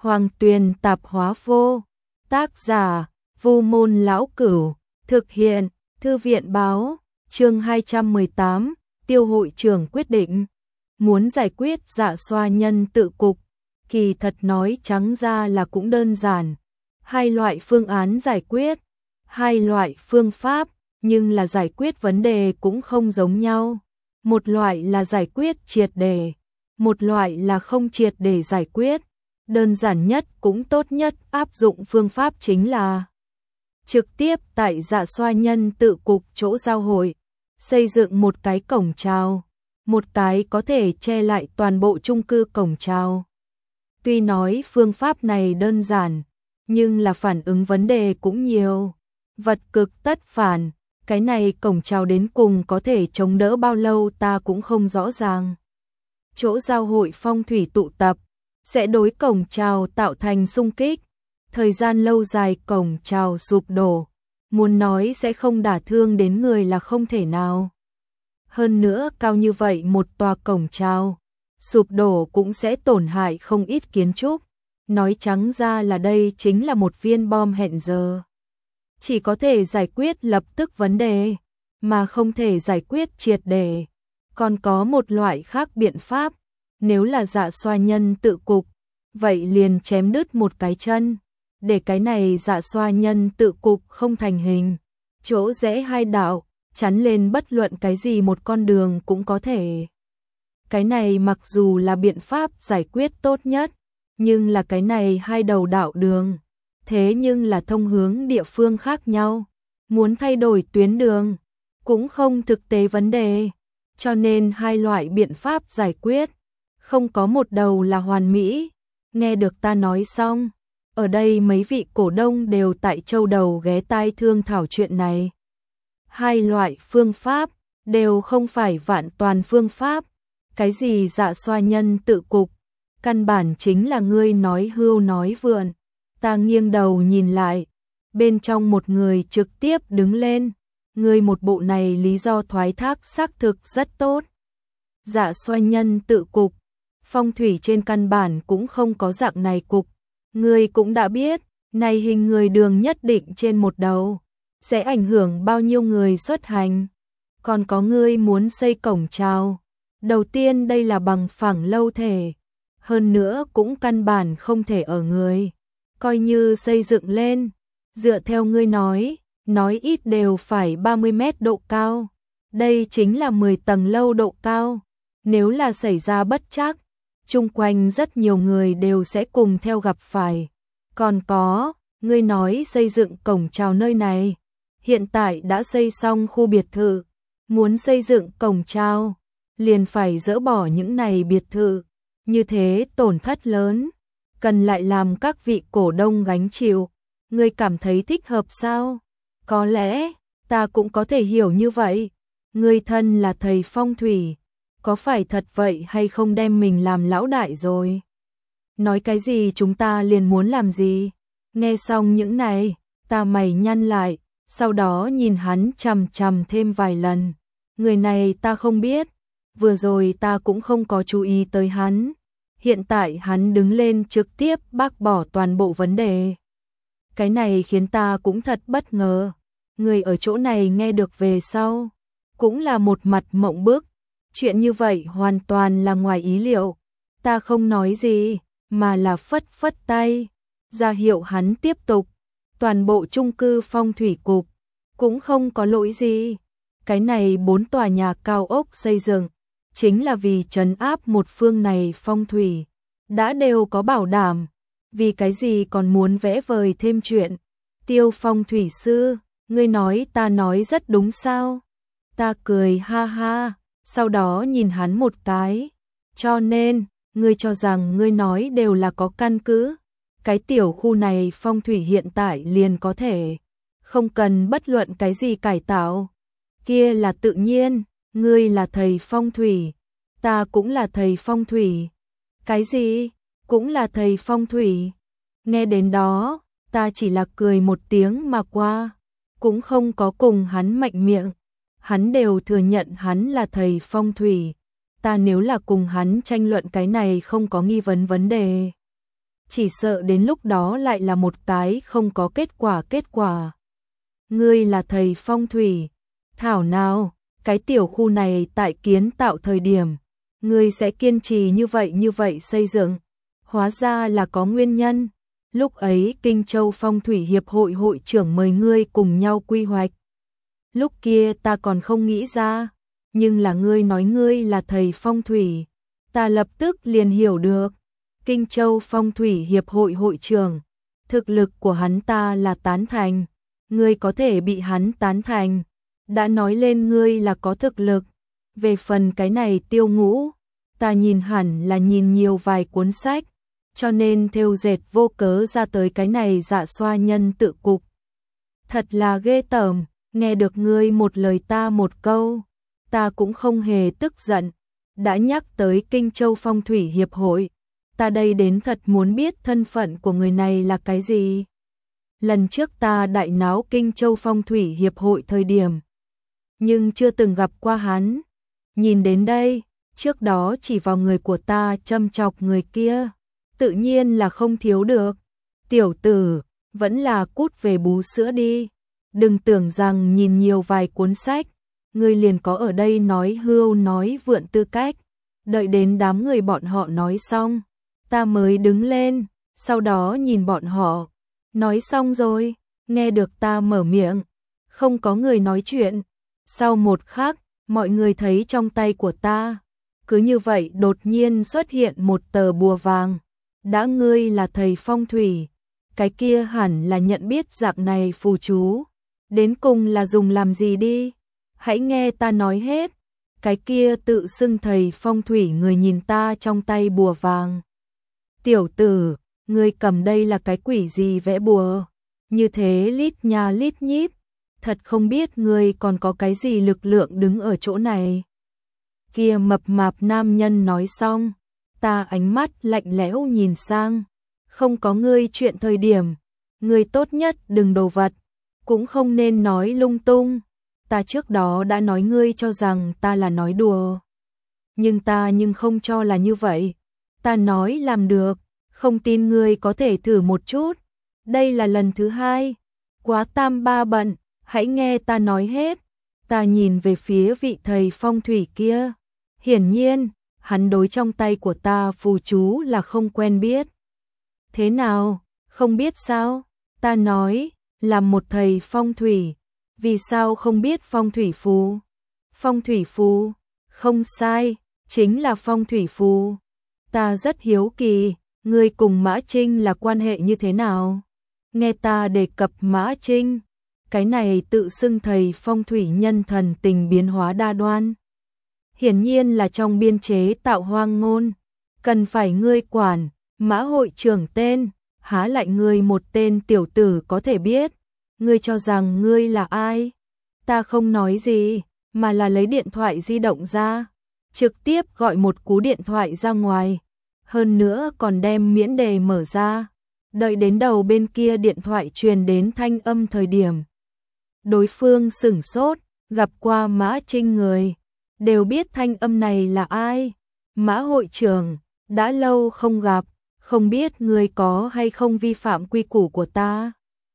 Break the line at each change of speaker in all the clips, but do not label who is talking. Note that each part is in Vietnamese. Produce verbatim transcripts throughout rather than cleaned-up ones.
Hoàng Tuyền Tạp Hóa Vô. Tác giả: Vu Môn Lão Cửu. Thực hiện: Thư viện báo. Chương hai trăm mười tám, Tiêu hội trưởng quyết định. Muốn giải quyết dạ xoa nhân tự cục, kỳ thật nói trắng ra là cũng đơn giản. Hai loại phương án giải quyết, hai loại phương pháp, nhưng là giải quyết vấn đề cũng không giống nhau. Một loại là giải quyết triệt để, một loại là không triệt để giải quyết. Đơn giản nhất cũng tốt nhất áp dụng phương pháp chính là trực tiếp tại dạ xoa nhân tự cục chỗ giao hội, xây dựng một cái cổng chào, một cái có thể che lại toàn bộ chung cư cổng chào. Tuy nói phương pháp này đơn giản, nhưng là phản ứng vấn đề cũng nhiều. Vật cực tất phản, cái này cổng chào đến cùng có thể chống đỡ bao lâu ta cũng không rõ ràng. Chỗ giao hội phong thủy tụ tập sẽ đối cổng chào tạo thành xung kích, thời gian lâu dài cổng chào sụp đổ, muốn nói sẽ không đả thương đến người là không thể nào. Hơn nữa cao như vậy một tòa cổng chào, sụp đổ cũng sẽ tổn hại không ít kiến trúc. Nói trắng ra là đây chính là một viên bom hẹn giờ. Chỉ có thể giải quyết lập tức vấn đề, mà không thể giải quyết triệt để. Còn có một loại khác biện pháp, nếu là dạ xoa nhân tự cục, vậy liền chém đứt một cái chân, để cái này dạ xoa nhân tự cục không thành hình. Chỗ rẽ hai đạo, chắn lên bất luận cái gì một con đường cũng có thể. Cái này mặc dù là biện pháp giải quyết tốt nhất, nhưng là cái này hai đầu đạo đường, thế nhưng là thông hướng địa phương khác nhau. Muốn thay đổi tuyến đường, cũng không thực tế vấn đề, cho nên hai loại biện pháp giải quyết, không có một đầu là hoàn mỹ. Nghe được ta nói xong, ở đây mấy vị cổ đông đều tại châu đầu ghé tai thương thảo chuyện này. Hai loại phương pháp đều không phải vạn toàn phương pháp. Cái gì dạ xoa nhân tự cục, căn bản chính là ngươi nói hưu nói vượn. Ta nghiêng đầu nhìn lại, bên trong một người trực tiếp đứng lên. Ngươi một bộ này lý do thoái thác xác thực rất tốt. Dạ xoa nhân tự cục, phong thủy trên căn bản cũng không có dạng này cục. Ngươi cũng đã biết, này hình người đường nhất định trên một đầu, sẽ ảnh hưởng bao nhiêu người xuất hành. Còn có ngươi muốn xây cổng chào. Đầu tiên đây là bằng phẳng lâu thể, hơn nữa cũng căn bản không thể ở người. Coi như xây dựng lên, dựa theo ngươi nói, nói ít đều phải ba mươi mét độ cao. Đây chính là mười tầng lâu độ cao. Nếu là xảy ra bất trắc, chung quanh rất nhiều người đều sẽ cùng theo gặp phải. Còn có, ngươi nói xây dựng cổng chào nơi này, hiện tại đã xây xong khu biệt thự, muốn xây dựng cổng chào, liền phải dỡ bỏ những này biệt thự, như thế tổn thất lớn, cần lại làm các vị cổ đông gánh chịu. Ngươi cảm thấy thích hợp sao? Có lẽ, ta cũng có thể hiểu như vậy. Ngươi thân là thầy phong thủy, có phải thật vậy hay không đem mình làm lão đại rồi? Nói cái gì chúng ta liền muốn làm gì? Nghe xong những này, ta mày nhăn lại, sau đó nhìn hắn chằm chằm thêm vài lần. Người này ta không biết, vừa rồi ta cũng không có chú ý tới hắn. Hiện tại hắn đứng lên trực tiếp bác bỏ toàn bộ vấn đề. Cái này khiến ta cũng thật bất ngờ. Người ở chỗ này nghe được về sau, cũng là một mặt mộng bức. Chuyện như vậy hoàn toàn là ngoài ý liệu. Ta không nói gì, mà là phất phất tay, ra hiệu hắn tiếp tục. Toàn bộ chung cư phong thủy cục, cũng không có lỗi gì. Cái này bốn tòa nhà cao ốc xây dựng, chính là vì trấn áp một phương này phong thủy. Đã đều có bảo đảm, vì cái gì còn muốn vẽ vời thêm chuyện. Tiêu phong thủy sư, ngươi nói ta nói rất đúng sao? Ta cười ha ha, sau đó nhìn hắn một cái. Cho nên, ngươi cho rằng ngươi nói đều là có căn cứ. Cái tiểu khu này phong thủy hiện tại liền có thể, không cần bất luận cái gì cải tạo. Kia là tự nhiên, ngươi là thầy phong thủy, ta cũng là thầy phong thủy. Cái gì? Cũng là thầy phong thủy. Nghe đến đó, ta chỉ là cười một tiếng mà qua, cũng không có cùng hắn mạnh miệng. Hắn đều thừa nhận hắn là thầy phong thủy. Ta nếu là cùng hắn tranh luận cái này không có nghi vấn vấn đề. chỉ sợ đến lúc đó lại là một cái không có kết quả kết quả. Ngươi là thầy phong thủy, thảo nào, cái tiểu khu này tại kiến tạo thời điểm, ngươi sẽ kiên trì như vậy như vậy xây dựng, hóa ra là có nguyên nhân. Lúc ấy Kinh Châu Phong Thủy Hiệp hội hội trưởng mời ngươi cùng nhau quy hoạch. Lúc kia ta còn không nghĩ ra, nhưng là ngươi nói ngươi là thầy phong thủy, ta lập tức liền hiểu được. Kinh Châu Phong Thủy Hiệp hội hội trưởng, thực lực của hắn ta là tán thành, ngươi có thể bị hắn tán thành, đã nói lên ngươi là có thực lực. Về phần cái này Tiêu Ngũ, ta nhìn hẳn là nhìn nhiều vài cuốn sách, cho nên thêu dệt vô cớ ra tới cái này dạ xoa nhân tự cục. Thật là ghê tởm, nghe được ngươi một lời ta một câu, ta cũng không hề tức giận. Đã nhắc tới Kinh Châu Phong Thủy Hiệp hội, ta đây đến thật muốn biết thân phận của người này là cái gì. Lần trước ta đại náo Kinh Châu Phong Thủy Hiệp hội thời điểm, nhưng chưa từng gặp qua hắn. Nhìn đến đây, trước đó chỉ vào người của ta châm chọc người kia, tự nhiên là không thiếu được. Tiểu tử, vẫn là cút về bú sữa đi. Đừng tưởng rằng nhìn nhiều vài cuốn sách, ngươi liền có ở đây nói hưu nói vượn tư cách. Đợi đến đám người bọn họ nói xong, ta mới đứng lên, sau đó nhìn bọn họ. Nói xong rồi, nghe được ta mở miệng, không có người nói chuyện. Sau một khắc, mọi người thấy trong tay của ta, cứ như vậy đột nhiên xuất hiện một tờ bùa vàng. Đã ngươi là thầy phong thủy, cái kia hẳn là nhận biết dạng này phù chú. Đến cùng là dùng làm gì đi? Hãy nghe ta nói hết. Cái kia tự xưng thầy phong thủy người nhìn ta trong tay bùa vàng. Tiểu tử, ngươi cầm đây là cái quỷ gì vẽ bùa? Như thế lít nha lít nhít. Thật không biết ngươi còn có cái gì lực lượng đứng ở chỗ này. Kia mập mạp nam nhân nói xong, ta ánh mắt lạnh lẽo nhìn sang. Không có ngươi chuyện thời điểm, ngươi tốt nhất đừng đồ vật, cũng không nên nói lung tung. Ta trước đó đã nói ngươi cho rằng ta là nói đùa. Nhưng ta nhưng không cho là như vậy. Ta nói làm được, không tin ngươi có thể thử một chút. Đây là lần thứ hai. Quá tam ba bận, hãy nghe ta nói hết. Ta nhìn về phía vị thầy phong thủy kia. Hiển nhiên, hắn đối trong tay của ta phù chú là không quen biết. Thế nào, không biết sao? Ta nói, là một thầy phong thủy. Vì sao không biết phong thủy phù? Phong thủy phù? Không sai, chính là phong thủy phù. Ta rất hiếu kỳ, ngươi cùng Mã Trinh là quan hệ như thế nào? Nghe ta đề cập Mã Trinh, cái này tự xưng thầy phong thủy nhân thần tình biến hóa đa đoan. Hiển nhiên là trong biên chế tạo hoang ngôn, cần phải ngươi quản. Mã hội trưởng tên, há lại ngươi một tên tiểu tử có thể biết. Ngươi cho rằng ngươi là ai? Ta không nói gì, mà là lấy điện thoại di động ra, trực tiếp gọi một cú điện thoại ra ngoài, hơn nữa còn đem miễn đề mở ra. Đợi đến đầu bên kia điện thoại truyền đến thanh âm thời điểm, đối phương sửng sốt, gặp qua Mã Trinh người, đều biết thanh âm này là ai. Mã hội trưởng, đã lâu không gặp, không biết ngươi có hay không vi phạm quy củ của ta.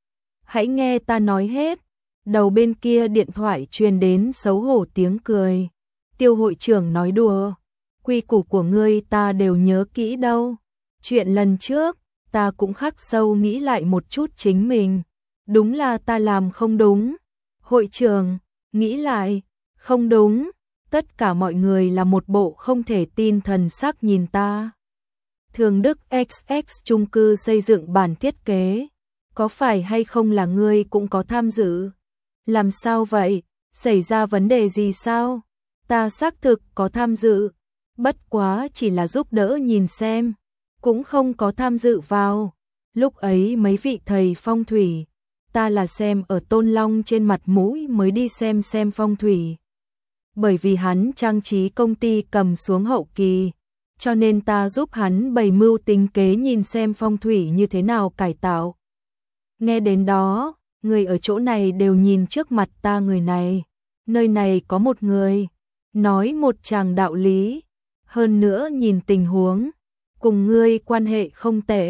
Hãy nghe ta nói hết. Đầu bên kia điện thoại truyền đến xấu hổ tiếng cười. Tiêu hội trưởng nói đùa, quy củ của ngươi ta đều nhớ kỹ đâu. Chuyện lần trước, ta cũng khắc sâu nghĩ lại một chút chính mình. Đúng là ta làm không đúng. Hội trưởng, nghĩ lại, không đúng. Tất cả mọi người là một bộ không thể tin thần sắc nhìn ta. Thường Đức ích ích chung cư xây dựng bản thiết kế. Có phải hay không là ngươi cũng có tham dự? Làm sao vậy? Xảy ra vấn đề gì sao? Ta xác thực có tham dự. Bất quá chỉ là giúp đỡ nhìn xem. Cũng không có tham dự vào. Lúc ấy mấy vị thầy phong thủy. Ta là xem ở Tôn Long trên mặt mũi mới đi xem xem phong thủy. Bởi vì hắn trang trí công ty cầm xuống hậu kỳ. Cho nên ta giúp hắn bày mưu tính kế nhìn xem phong thủy như thế nào cải tạo. Nghe đến đó, người ở chỗ này đều nhìn trước mặt ta người này. Nơi này có một người, nói một tràng đạo lý, hơn nữa nhìn tình huống, cùng ngươi quan hệ không tệ,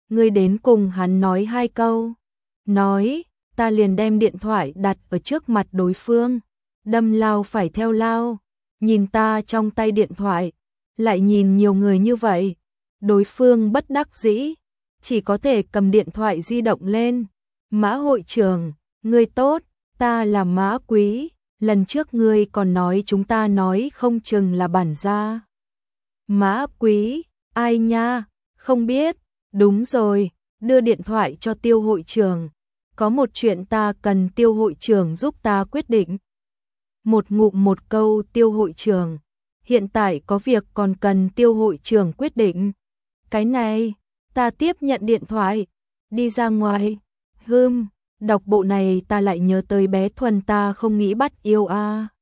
ngươi đến cùng hắn nói hai câu. Nói, ta liền đem điện thoại đặt ở trước mặt đối phương, đâm lao phải theo lao, nhìn ta trong tay điện thoại, lại nhìn nhiều người như vậy, đối phương bất đắc dĩ, chỉ có thể cầm điện thoại di động lên. Mã hội trưởng, ngươi tốt, ta là Mã Quý, lần trước ngươi còn nói chúng ta nói không chừng là bản gia. Mã Quý, ai nha, không biết, đúng rồi, đưa điện thoại cho Tiêu hội trưởng, có một chuyện ta cần Tiêu hội trưởng giúp ta quyết định. Một ngụm một câu Tiêu hội trưởng, hiện tại có việc còn cần Tiêu hội trưởng quyết định. Cái này, ta tiếp nhận điện thoại, đi ra ngoài. Hừm, đọc bộ này ta lại nhớ tới bé Thuần ta không nghĩ bắt yêu a. À.